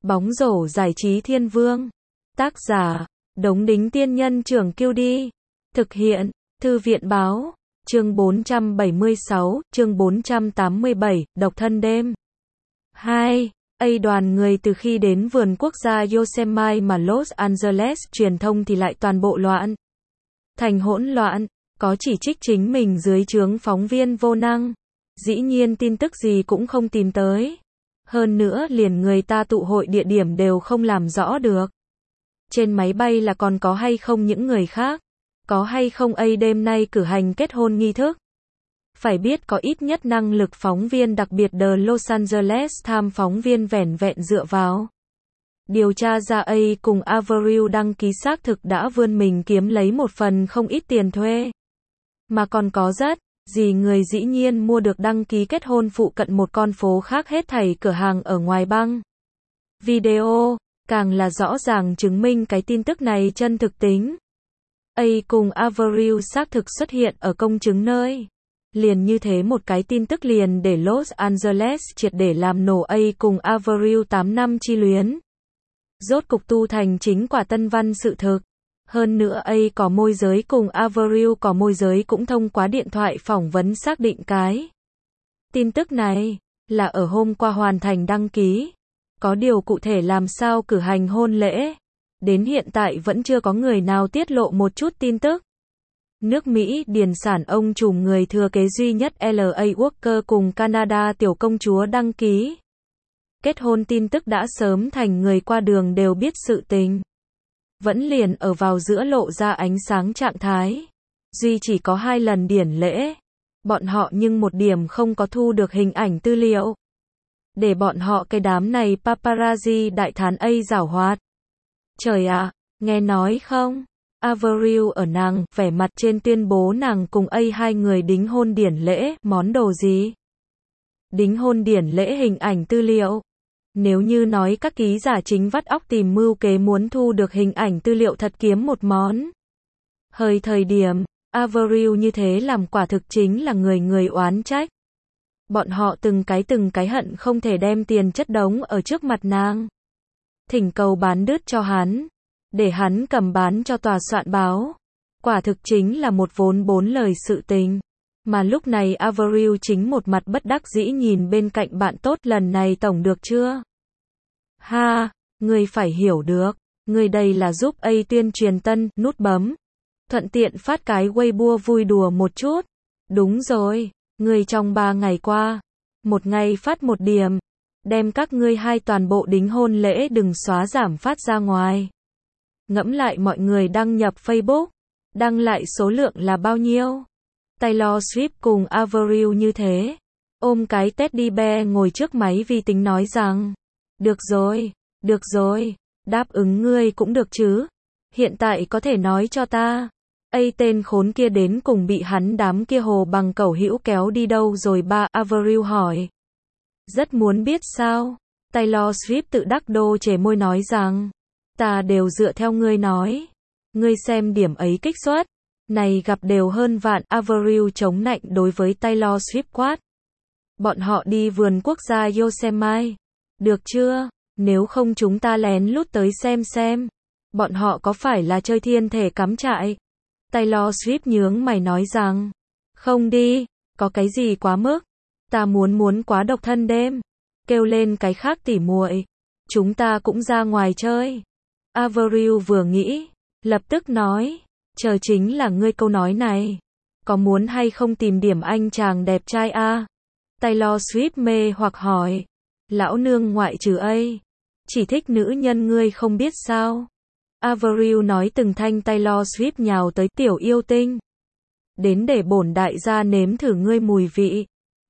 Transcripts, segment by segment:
Bóng rổ giải trí thiên vương. Tác giả, Đống Đính Tiên Nhân Trưởng Kiêu Đi. Thực hiện, Thư viện Báo. Chương 476, chương 487, Độc thân đêm. 2. Đoàn người từ khi đến vườn quốc gia Yosemite mà Los Angeles truyền thông thì lại toàn bộ loạn. Thành hỗn loạn, có chỉ trích chính mình dưới trướng phóng viên vô năng. Dĩ nhiên tin tức gì cũng không tìm tới. Hơn nữa liền người ta tụ hội địa điểm đều không làm rõ được. Trên máy bay là còn có hay không những người khác? Có hay không đêm nay cử hành kết hôn nghi thức? Phải biết có ít nhất năng lực phóng viên đặc biệt The Los Angeles Times phóng viên vẻn vẹn dựa vào điều tra ra cùng Avril đăng ký xác thực đã vươn mình kiếm lấy một phần không ít tiền thuê. Mà còn có rất gì người dĩ nhiên mua được đăng ký kết hôn phụ cận một con phố khác hết thảy cửa hàng ở ngoài băng. Video, càng là rõ ràng chứng minh cái tin tức này chân thực tính. Cùng Avril xác thực xuất hiện ở công chứng nơi. Liền như thế một cái tin tức liền để Los Angeles triệt để làm nổ cùng Avril 8 năm chi luyến. Rốt cục tu thành chính quả tân văn sự thực. Hơn nữa có môi giới cùng Avril có môi giới cũng thông qua điện thoại phỏng vấn xác định cái tin tức này là ở hôm qua hoàn thành đăng ký. Có điều cụ thể làm sao cử hành hôn lễ, đến hiện tại vẫn chưa có người nào tiết lộ một chút tin tức. Nước Mỹ điền sản ông trùm người thừa kế duy nhất L.A. Walker cùng Canada tiểu công chúa đăng ký kết hôn tin tức đã sớm thành người qua đường đều biết sự tình. Vẫn liền ở vào giữa lộ ra ánh sáng trạng thái. Duy chỉ có 2 lần điển lễ. Bọn họ nhưng một điểm không có thu được hình ảnh tư liệu. Để bọn họ cái đám này paparazzi đại thán giảo hoạt. Trời ạ, nghe nói không? Avril ở nàng, vẻ mặt trên tuyên bố nàng cùng 2 người đính hôn điển lễ, món đồ gì? Đính hôn điển lễ hình ảnh tư liệu. Nếu như nói các ký giả chính vắt óc tìm mưu kế muốn thu được hình ảnh tư liệu thật kiếm một món. Hơi thời điểm, Avril như thế làm quả thực chính là người oán trách. Bọn họ từng cái hận không thể đem tiền chất đống ở trước mặt nàng. Thỉnh cầu bán đứt cho hắn. Để hắn cầm bán cho tòa soạn báo. Quả thực chính là một vốn 4 lời sự tình. Mà lúc này Avril chính một mặt bất đắc dĩ nhìn bên cạnh bạn tốt lần này tổng được chưa? Ha, người phải hiểu được. Người đây là giúp tuyên truyền tân, nút bấm. Thuận tiện phát cái Weibo vui đùa một chút. Đúng rồi, người trong 3 ngày qua. Một ngày phát một điểm. Đem các ngươi 2 toàn bộ đính hôn lễ đừng xóa giảm phát ra ngoài. Ngẫm lại mọi người đăng nhập Facebook. Đăng lại số lượng là bao nhiêu? Taylor Swift cùng Avril như thế. Ôm cái teddy bear ngồi trước máy vi tính nói rằng. Được rồi, đáp ứng ngươi cũng được chứ. Hiện tại có thể nói cho ta. Tên khốn kia đến cùng bị hắn đám kia hồ bằng cẩu hữu kéo đi đâu rồi ba? Avril hỏi. Rất muốn biết sao? Taylor Swift tự đắc đô chề môi nói rằng. Ta đều dựa theo ngươi nói. Ngươi xem điểm ấy kích suất. Này gặp đều hơn vạn. Avril chống nạnh đối với Taylor Swift quát. Bọn họ đi vườn quốc gia Yosemite. Được chưa? Nếu không chúng ta lén lút tới xem. Bọn họ có phải là chơi thiên thể cắm trại? Taylor Swift nhướng mày nói rằng. Không đi, có cái gì quá mức. Ta muốn quá độc thân đêm. Kêu lên cái khác tỉ muội. Chúng ta cũng ra ngoài chơi. Avril vừa nghĩ, lập tức nói. Chờ chính là ngươi câu nói này. Có muốn hay không tìm điểm anh chàng đẹp trai a? Taylor Swift mê hoặc hỏi. Lão nương ngoại trừ chỉ thích nữ nhân ngươi không biết sao? Avril nói từng thanh. Taylor Swift nhào tới tiểu yêu tinh. Đến để bổn đại gia nếm thử ngươi mùi vị.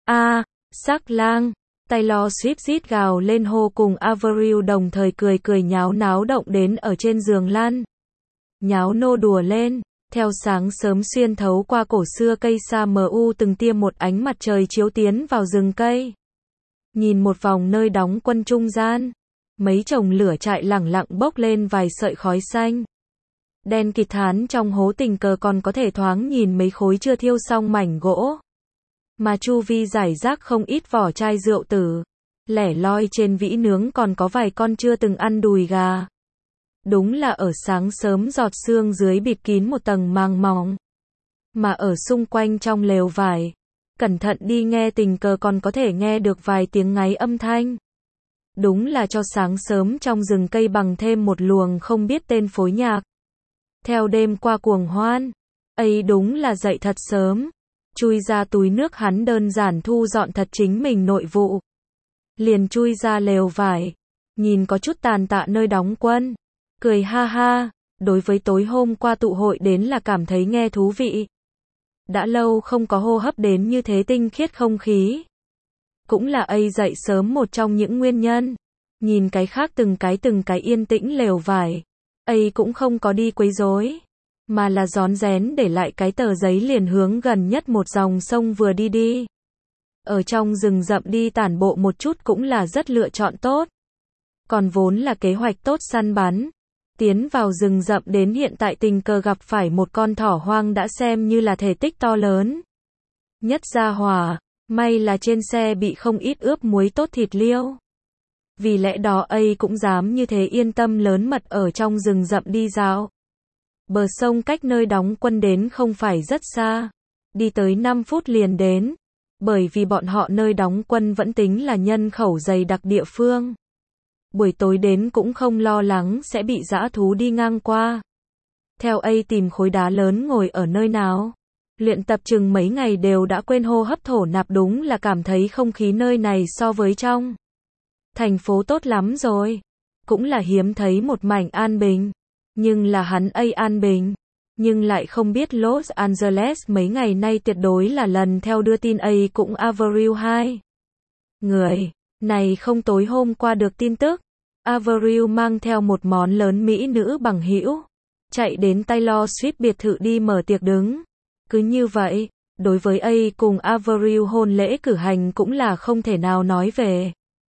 Sắc lang. Taylor Swift rít gào lên hô cùng Avril đồng thời cười nháo náo động đến ở trên giường lăn. Nháo nô đùa lên. Theo sáng sớm xuyên thấu qua cổ xưa cây sa mu từng tia một ánh mặt trời chiếu tiến vào rừng cây. Nhìn một vòng nơi đóng quân trung gian. Mấy chồng lửa trại lẳng lặng bốc lên vài sợi khói xanh. Đen kịt thán trong hố tình cờ còn có thể thoáng nhìn mấy khối chưa thiêu xong mảnh gỗ. Mà chu vi rải rác không ít vỏ chai rượu tử. Lẻ loi trên vĩ nướng còn có vài con chưa từng ăn đùi gà. Đúng là ở sáng sớm giọt sương dưới bịt kín một tầng màng mỏng. Mà ở xung quanh trong lều vải, cẩn thận đi nghe tình cờ còn có thể nghe được vài tiếng ngáy âm thanh. Đúng là cho sáng sớm trong rừng cây bằng thêm một luồng không biết tên phối nhạc. Theo đêm qua cuồng hoan, ấy đúng là dậy thật sớm. Chui ra túi nước hắn đơn giản thu dọn thật chính mình nội vụ. Liền chui ra lều vải, nhìn có chút tàn tạ nơi đóng quân. Cười ha ha, đối với tối hôm qua tụ hội đến là cảm thấy nghe thú vị. Đã lâu không có hô hấp đến như thế tinh khiết không khí. Cũng là ấy dậy sớm một trong những nguyên nhân. Nhìn cái khác từng cái yên tĩnh lều vải. Ấy cũng không có đi quấy rối, mà là rón rén để lại cái tờ giấy liền hướng gần nhất một dòng sông vừa đi. Ở trong rừng rậm đi tản bộ một chút cũng là rất lựa chọn tốt. Còn vốn là kế hoạch tốt săn bắn. Tiến vào rừng rậm đến hiện tại tình cờ gặp phải một con thỏ hoang đã xem như là thể tích to lớn. Nhất gia hỏa, may là trên xe bị không ít ướp muối tốt thịt liêu. Vì lẽ đó ấy cũng dám như thế yên tâm lớn mật ở trong rừng rậm đi dạo. Bờ sông cách nơi đóng quân đến không phải rất xa. Đi tới 5 phút liền đến. Bởi vì bọn họ nơi đóng quân vẫn tính là nhân khẩu dày đặc địa phương. Buổi tối đến cũng không lo lắng sẽ bị dã thú đi ngang qua. Theo ấy tìm khối đá lớn ngồi ở nơi nào. Luyện tập chừng mấy ngày đều đã quên hô hấp thổ nạp, đúng là cảm thấy không khí nơi này so với trong thành phố tốt lắm rồi. Cũng là hiếm thấy một mảnh an bình. Nhưng là hắn ấy an bình. Nhưng lại không biết Los Angeles mấy ngày nay tuyệt đối là lần theo đưa tin ấy cũng Avril 2. Người này không tối hôm qua được tin tức. Avril mang theo một món lớn mỹ nữ bằng hữu. Chạy đến Taylor Swift biệt thự đi mở tiệc đứng. Cứ như vậy, đối với ấy cùng Avril hôn lễ cử hành cũng là không thể nào nói về.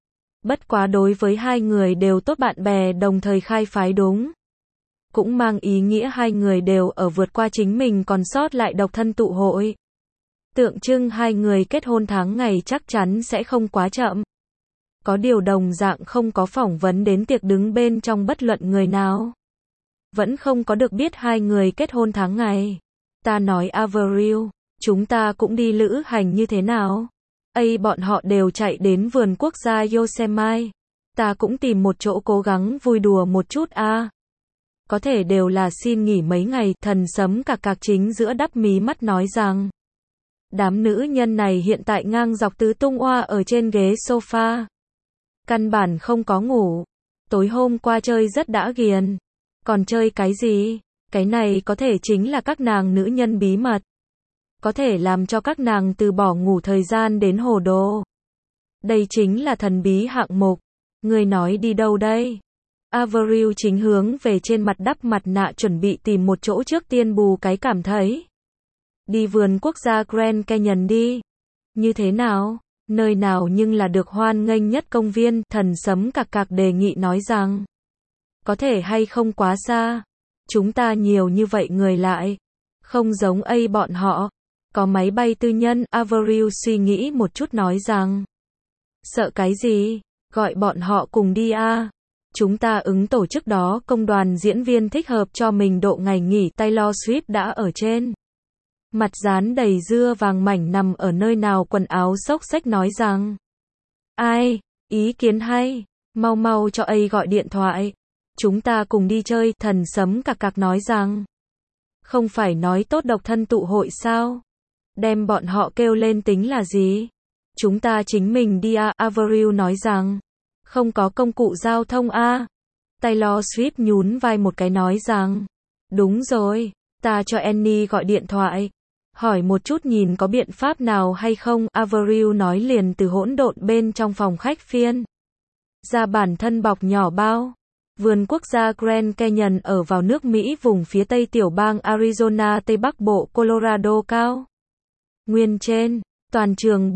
Bất quá đối với hai người đều tốt bạn bè đồng thời khai phái đúng. Cũng mang ý nghĩa hai người đều ở vượt qua chính mình còn sót lại độc thân tụ hội. Tượng trưng hai người kết hôn tháng ngày chắc chắn sẽ không quá chậm. Có điều đồng dạng không có phỏng vấn đến tiệc đứng bên trong bất luận người nào. Vẫn không có được biết hai người kết hôn tháng ngày. Ta nói Avril, chúng ta cũng đi lữ hành như thế nào? Ấy bọn họ đều chạy đến vườn quốc gia Yosemite. Ta cũng tìm một chỗ cố gắng vui đùa một chút a. Có thể đều là xin nghỉ mấy ngày, thần sấm cạc cạc chính giữa đắp mí mắt nói rằng. Đám nữ nhân này hiện tại ngang dọc tứ tung oa ở trên ghế sofa. Căn bản không có ngủ. Tối hôm qua chơi rất đã ghiền. Còn chơi cái gì? Cái này có thể chính là các nàng nữ nhân bí mật. Có thể làm cho các nàng từ bỏ ngủ thời gian đến hồ đồ. Đây chính là thần bí hạng mục. Người nói đi đâu đây? Avril chính hướng về trên mặt đắp mặt nạ chuẩn bị tìm một chỗ trước tiên bù cái cảm thấy. Đi vườn quốc gia Grand Canyon đi. Như thế nào? Nơi nào nhưng là được hoan nghênh nhất công viên, thần sấm cạc cạc đề nghị nói rằng. Có thể hay không quá xa. Chúng ta nhiều như vậy người lại. Không giống ấy bọn họ. Có máy bay tư nhân, Avril suy nghĩ một chút nói rằng. Sợ cái gì? Gọi bọn họ cùng đi a. Chúng ta ứng tổ chức đó công đoàn diễn viên thích hợp cho mình độ ngày nghỉ. Taylor Swift đã ở trên. Mặt dán đầy dưa vàng mảnh nằm ở nơi nào quần áo xốc xếch nói rằng. Ai? Ý kiến hay. Mau mau cho ấy gọi điện thoại. Chúng ta cùng đi chơi. Thần sấm cạc cạc nói rằng. Không phải nói tốt độc thân tụ hội sao? Đem bọn họ kêu lên tính là gì? Chúng ta chính mình đi a. Avril nói rằng. Không có công cụ giao thông a. Taylor Swift nhún vai một cái nói rằng. Đúng rồi, ta cho Annie gọi điện thoại. Hỏi một chút nhìn có biện pháp nào hay không. Avril nói liền từ hỗn độn bên trong phòng khách phiên. Ra bản thân bọc nhỏ bao. Vườn quốc gia Grand Canyon ở vào nước Mỹ vùng phía tây tiểu bang Arizona tây bắc bộ Colorado cao. Nguyên trên, toàn trường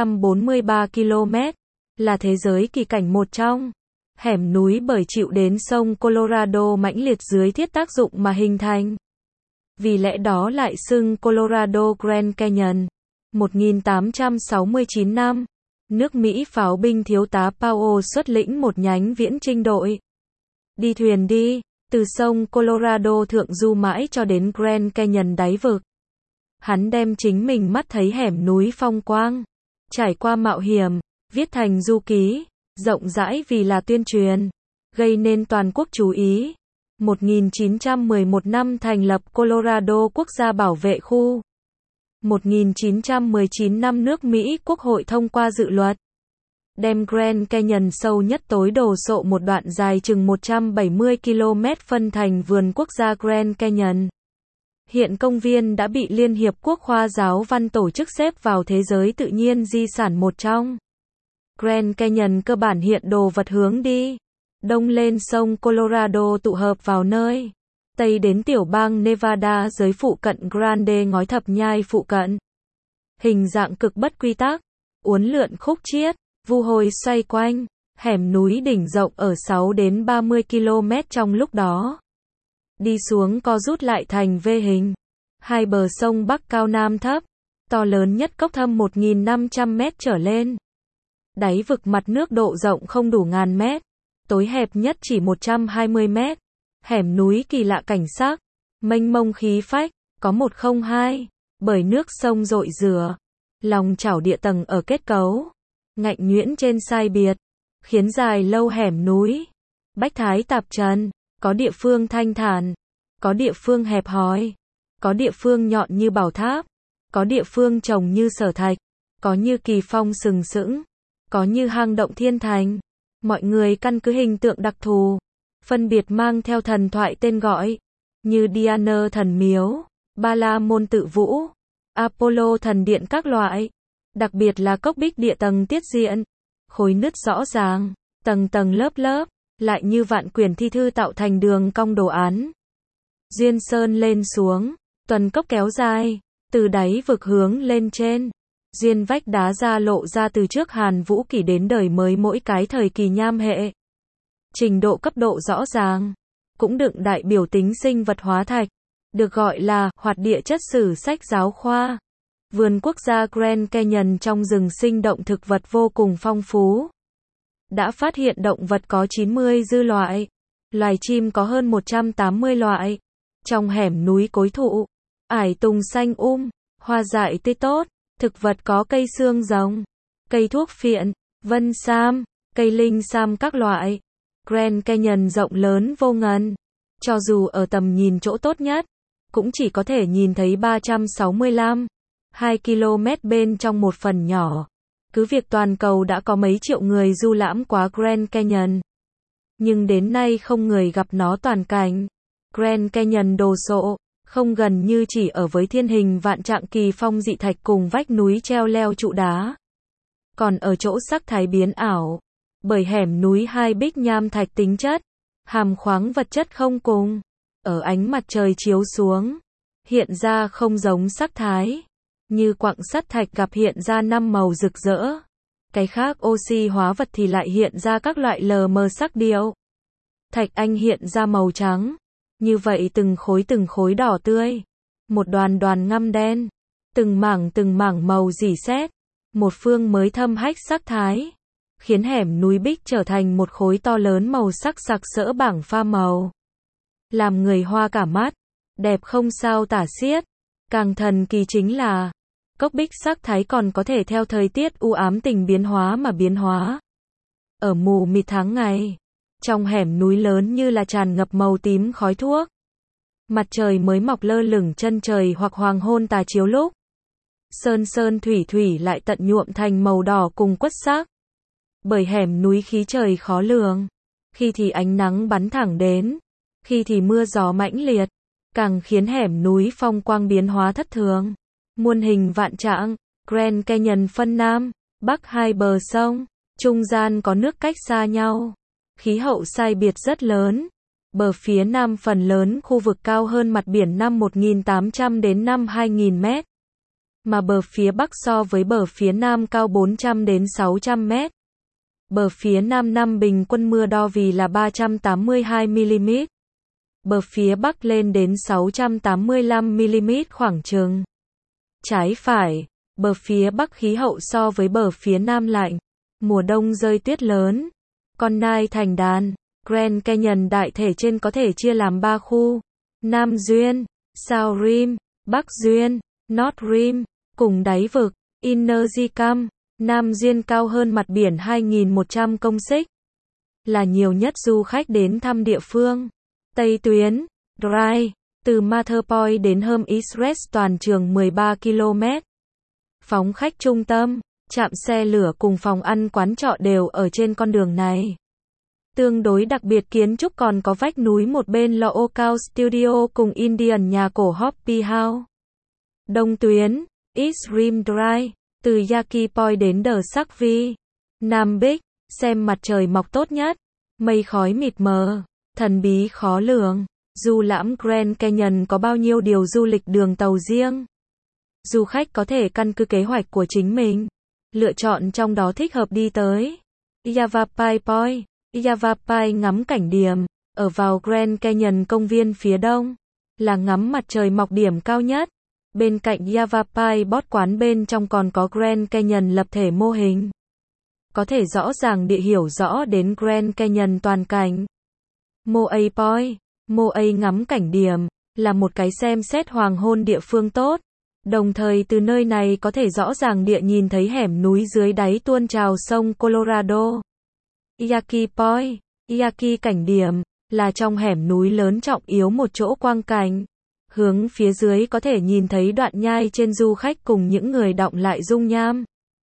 443 km. Là thế giới kỳ cảnh một trong. Hẻm núi bởi chịu đến sông Colorado mãnh liệt dưới thiết tác dụng mà hình thành. Vì lẽ đó lại xưng Colorado Grand Canyon. 1869 năm. Nước Mỹ pháo binh thiếu tá Powell xuất lĩnh một nhánh viễn chinh đội. Đi thuyền đi, từ sông Colorado thượng du mãi cho đến Grand Canyon đáy vực. Hắn đem chính mình mắt thấy hẻm núi phong quang, trải qua mạo hiểm, viết thành du ký, rộng rãi vì là tuyên truyền, gây nên toàn quốc chú ý. 1911 năm thành lập Colorado Quốc gia bảo vệ khu. 1919 năm nước Mỹ Quốc hội thông qua dự luật, đem Grand Canyon sâu nhất tối đổ sộ một đoạn dài chừng 170 km phân thành vườn quốc gia Grand Canyon. Hiện công viên đã bị Liên Hiệp Quốc Khoa Giáo văn tổ chức xếp vào thế giới tự nhiên di sản một trong. Grand Canyon cơ bản hiện đồ vật hướng đi đông lên sông Colorado tụ hợp vào nơi tây đến tiểu bang Nevada giới phụ cận Grande ngói thập nhai phụ cận. Hình dạng cực bất quy tắc, uốn lượn khúc chiết, vu hồi xoay quanh, hẻm núi đỉnh rộng ở 6 đến 30 km trong lúc đó. Đi xuống co rút lại thành V hình. Hai bờ sông Bắc cao Nam thấp, to lớn nhất cốc thâm 1.500 mét trở lên. Đáy vực mặt nước độ rộng không đủ ngàn mét, tối hẹp nhất chỉ 120 mét. Hẻm núi kỳ lạ cảnh sắc, mênh mông khí phách, có 102, bởi nước sông dội rửa. Lòng chảo địa tầng ở kết cấu, ngạnh nhuyễn trên sai biệt, khiến dài lâu hẻm núi. Bách thái tạp trần, có địa phương thanh thản, có địa phương hẹp hòi, có địa phương nhọn như bảo tháp, có địa phương trồng như sở thạch, có như kỳ phong sừng sững, có như hang động thiên thành. Mọi người căn cứ hình tượng đặc thù, phân biệt mang theo thần thoại tên gọi, như Diana thần miếu, Ba La môn tự vũ, Apollo thần điện các loại. Đặc biệt là cốc bích địa tầng tiết diện, khối nứt rõ ràng, tầng tầng lớp lớp, lại như vạn quyển thi thư tạo thành đường cong đồ án. Duyên sơn lên xuống, tuần cốc kéo dài, từ đáy vực hướng lên trên. Duyên vách đá ra lộ ra từ trước Hàn Vũ kỷ đến đời mới mỗi cái thời kỳ nham hệ. Trình độ cấp độ rõ ràng, cũng đựng đại biểu tính sinh vật hóa thạch, được gọi là hoạt địa chất sử sách giáo khoa. Vườn quốc gia Grand Canyon trong rừng sinh động thực vật vô cùng phong phú. Đã phát hiện động vật có 90 dư loại, loài chim có hơn 180 loại. Trong hẻm núi cối thụ, ải tùng xanh hoa dại tươi tốt, thực vật có cây xương rồng, cây thuốc phiện, vân sam, cây linh sam các loại. Grand Canyon rộng lớn vô ngần, cho dù ở tầm nhìn chỗ tốt nhất, cũng chỉ có thể nhìn thấy 365, 2 km bên trong một phần nhỏ. Cứ việc toàn cầu đã có mấy triệu người du lãm qua Grand Canyon, nhưng đến nay không người gặp nó toàn cảnh. Grand Canyon đồ sộ, không gần như chỉ ở với thiên hình vạn trạng kỳ phong dị thạch cùng vách núi treo leo trụ đá. Còn ở chỗ sắc thái biến ảo, bởi hẻm núi hai bích nham thạch tính chất, hàm khoáng vật chất không cùng, ở ánh mặt trời chiếu xuống, hiện ra không giống sắc thái. Như quặng sắt thạch gặp hiện ra 5 màu rực rỡ. Cái khác oxy hóa vật thì lại hiện ra các loại lờ mờ sắc điệu. Thạch anh hiện ra màu trắng. Như vậy từng khối đỏ tươi. Một đoàn đoàn ngăm đen. Từng mảng màu rỉ sét. Một phương mới thâm hách sắc thái. Khiến hẻm núi bích trở thành một khối to lớn màu sắc sặc sỡ bảng pha màu. Làm người hoa cả mắt. Đẹp không sao tả xiết. Càng thần kỳ chính là, cốc bích sắc thái còn có thể theo thời tiết u ám tình biến hóa mà biến hóa. Ở mù mịt tháng ngày, trong hẻm núi lớn như là tràn ngập màu tím khói thuốc. Mặt trời mới mọc lơ lửng chân trời hoặc hoàng hôn tà chiếu lúc. Sơn thủy lại tận nhuộm thành màu đỏ cùng quất sắc. Bởi hẻm núi khí trời khó lường, khi thì ánh nắng bắn thẳng đến, khi thì mưa gió mãnh liệt. Càng khiến hẻm núi phong quang biến hóa thất thường. Muôn hình vạn trạng, Grand Canyon phân Nam, Bắc hai bờ sông, trung gian có nước cách xa nhau. Khí hậu sai biệt rất lớn. Bờ phía Nam phần lớn khu vực cao hơn mặt biển năm 1.800 đến năm 2.000 mét. Mà bờ phía Bắc so với bờ phía Nam cao 400 đến 600 mét. Bờ phía Nam năm bình quân mưa đo vì là 382 mm. Bờ phía Bắc lên đến 685 mm khoảng chừng. Trái phải, Bờ phía Bắc khí hậu so với bờ phía Nam lạnh. Mùa đông rơi tuyết lớn. Con nai thành đàn. Grand Canyon đại thể trên có thể chia làm 3 khu. Nam Duyên, South Rim, Bắc Duyên, North Rim, cùng đáy vực. Inner Gicam, Nam Duyên cao hơn mặt biển 2.100 công xích. Là nhiều nhất du khách đến thăm địa phương. Tây tuyến, Dry, từ Mather Point đến Home Express toàn trường 13 km. Phóng khách trung tâm, trạm xe lửa cùng phòng ăn quán trọ đều ở trên con đường này. Tương đối đặc biệt kiến trúc còn có vách núi một bên là Oakwood Studio cùng Indian nhà cổ Hoppy House. Đông tuyến, East Rim Drive, từ Yaki Point đến The Sackville. Nam Bích, xem mặt trời mọc tốt nhất. Mây khói mịt mờ, thần bí khó lường. Du lãm Grand Canyon có bao nhiêu điều du lịch đường tàu riêng. Du khách có thể căn cứ kế hoạch của chính mình, lựa chọn trong đó thích hợp đi tới. Yavapai Point, Yavapai ngắm cảnh điểm, ở vào Grand Canyon công viên phía đông, là ngắm mặt trời mọc điểm cao nhất. Bên cạnh Yavapai Bot quán bên trong còn có Grand Canyon lập thể mô hình. Có thể rõ ràng địa hiểu rõ đến Grand Canyon toàn cảnh. Moai Point, Moai ngắm cảnh điểm, là một cái xem xét hoàng hôn địa phương tốt. Đồng thời từ nơi này có thể rõ ràng địa nhìn thấy hẻm núi dưới đáy tuôn trào sông Colorado. Yaki Point, Yaki cảnh điểm, là trong hẻm núi lớn trọng yếu một chỗ quang cảnh. Hướng phía dưới có thể nhìn thấy đoạn nhai trên du khách cùng những người đọng lại dung nham.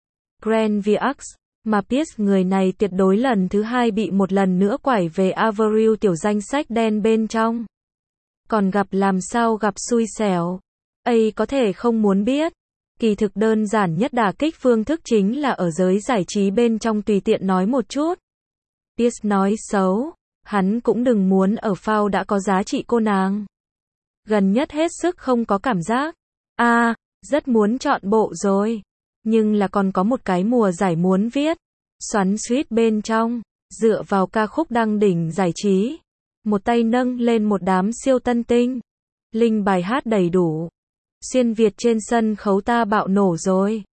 Grand Viax, mà Pierce người này tuyệt đối lần thứ 2 bị một lần nữa quải về Avril tiểu danh sách đen bên trong. Còn gặp làm sao gặp xui xẻo. Ấy có thể không muốn biết. Kỳ thực đơn giản nhất đả kích phương thức chính là ở giới giải trí bên trong tùy tiện nói một chút. Pierce nói xấu. Hắn cũng đừng muốn ở phao đã có giá trị cô nàng. Gần nhất hết sức không có cảm giác. Rất muốn chọn bộ rồi. Nhưng là còn có một cái mùa giải muốn viết. Xoắn xuýt bên trong. Dựa vào ca khúc đăng đỉnh giải trí. Một tay nâng lên một đám siêu tân tinh. Linh bài hát đầy đủ. Xuyên Việt trên sân khấu ta bạo nổ rồi.